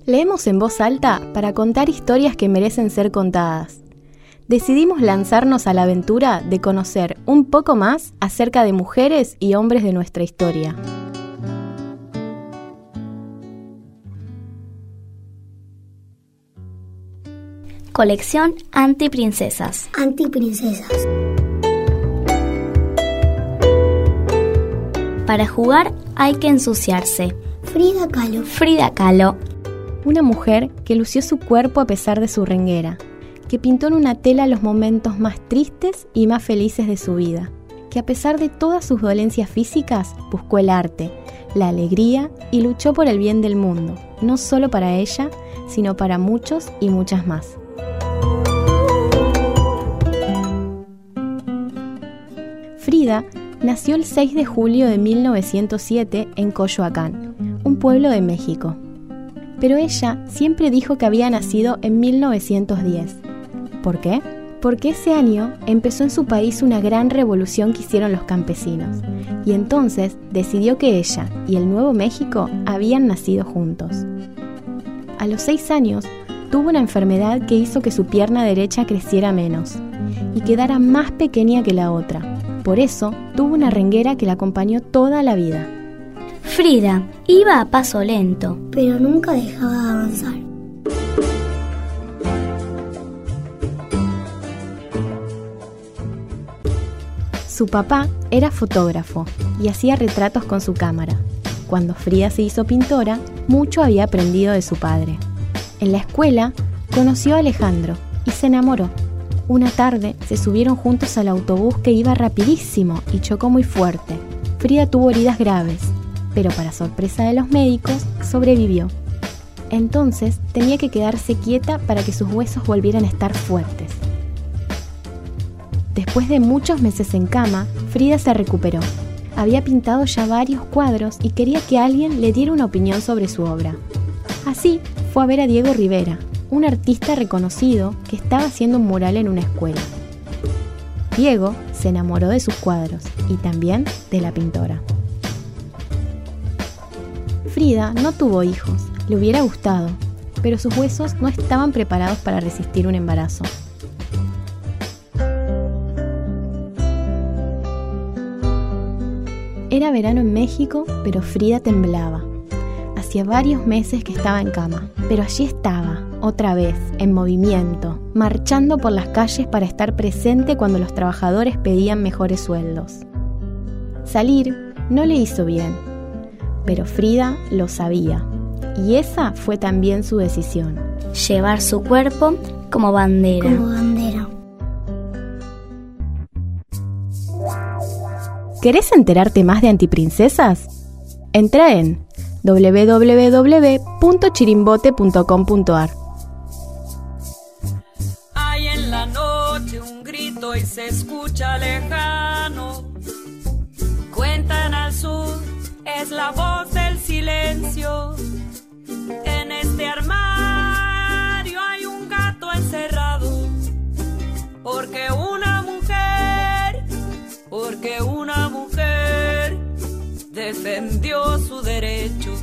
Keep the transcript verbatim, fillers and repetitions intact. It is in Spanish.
Leemos en voz alta para contar historias que merecen ser contadas. Decidimos lanzarnos a la aventura de conocer un poco más acerca de mujeres y hombres de nuestra historia. Colección Antiprincesas. Antiprincesas. Para jugar hay que ensuciarse. Frida Kahlo. Frida Kahlo. Una mujer que lució su cuerpo a pesar de su renguera, que pintó en una tela los momentos más tristes y más felices de su vida, que a pesar de todas sus dolencias físicas, buscó el arte, la alegría y luchó por el bien del mundo, no solo para ella, sino para muchos y muchas más. Frida nació el seis de julio de mil novecientos siete en Coyoacán, un pueblo de México. Pero ella siempre dijo que había nacido en mil novecientos diez. ¿Por qué? Porque ese año empezó en su país una gran revolución que hicieron los campesinos, y entonces decidió que ella y el Nuevo México habían nacido juntos. A los seis años tuvo una enfermedad que hizo que su pierna derecha creciera menos y quedara más pequeña que la otra. Por eso tuvo una renguera que la acompañó toda la vida. Frida iba a paso lento, pero nunca dejaba de avanzar. Su papá era fotógrafo y hacía retratos con su cámara. Cuando Frida se hizo pintora, mucho había aprendido de su padre. En la escuela conoció a Alejandro y se enamoró. Una tarde se subieron juntos al autobús que iba rapidísimo y chocó muy fuerte. Frida tuvo heridas graves, pero para sorpresa de los médicos, sobrevivió. Entonces tenía que quedarse quieta para que sus huesos volvieran a estar fuertes. Después de muchos meses en cama, Frida se recuperó. Había pintado ya varios cuadros y quería que alguien le diera una opinión sobre su obra. Así fue a ver a Diego Rivera, un artista reconocido que estaba haciendo un mural en una escuela. Diego se enamoró de sus cuadros y también de la pintora. Frida no tuvo hijos, le hubiera gustado, pero sus huesos no estaban preparados para resistir un embarazo. Era verano en México, pero Frida temblaba. Hacía varios meses que estaba en cama, pero allí estaba, otra vez, en movimiento, marchando por las calles para estar presente cuando los trabajadores pedían mejores sueldos. Salir no le hizo bien, pero Frida lo sabía, y esa fue también su decisión. Llevar su cuerpo como bandera. Como bandera. ¿Querés enterarte más de Antiprincesas? Entra en doble u doble u doble u punto chirimbote punto com punto a r. Hay en la noche un grito y se escucha lejano. Cuentan al sur, es la voz del silencio. En este armario hay un gato encerrado. Porque una mujer, porque una mujer defendió su derecho.